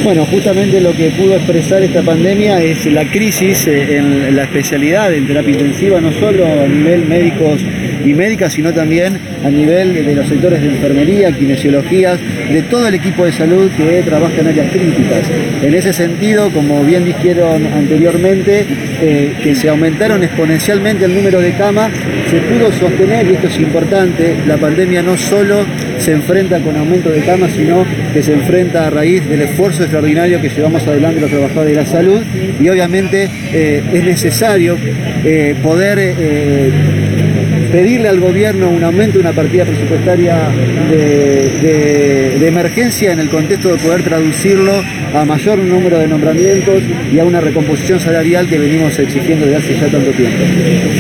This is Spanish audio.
Bueno, justamente lo que pudo expresar esta pandemia es la crisis en la especialidad en terapia intensiva, no solo a nivel médicos y médicas, sino también a nivel de los sectores de enfermería, kinesiologías, de todo el equipo de salud que trabaja en áreas críticas. En ese sentido, como bien dijeron anteriormente, que se aumentaron exponencialmente el número de camas, se pudo sostener, y esto es importante, la pandemia no solo se enfrenta con aumento de camas, sino que se enfrenta a raíz del esfuerzo extraordinario que llevamos adelante los trabajadores de la salud, y obviamente es necesario poder pedirle al gobierno un aumento de una partida presupuestaria de emergencia en el contexto de poder traducirlo a mayor número de nombramientos y a una recomposición salarial que venimos exigiendo desde hace ya tanto tiempo.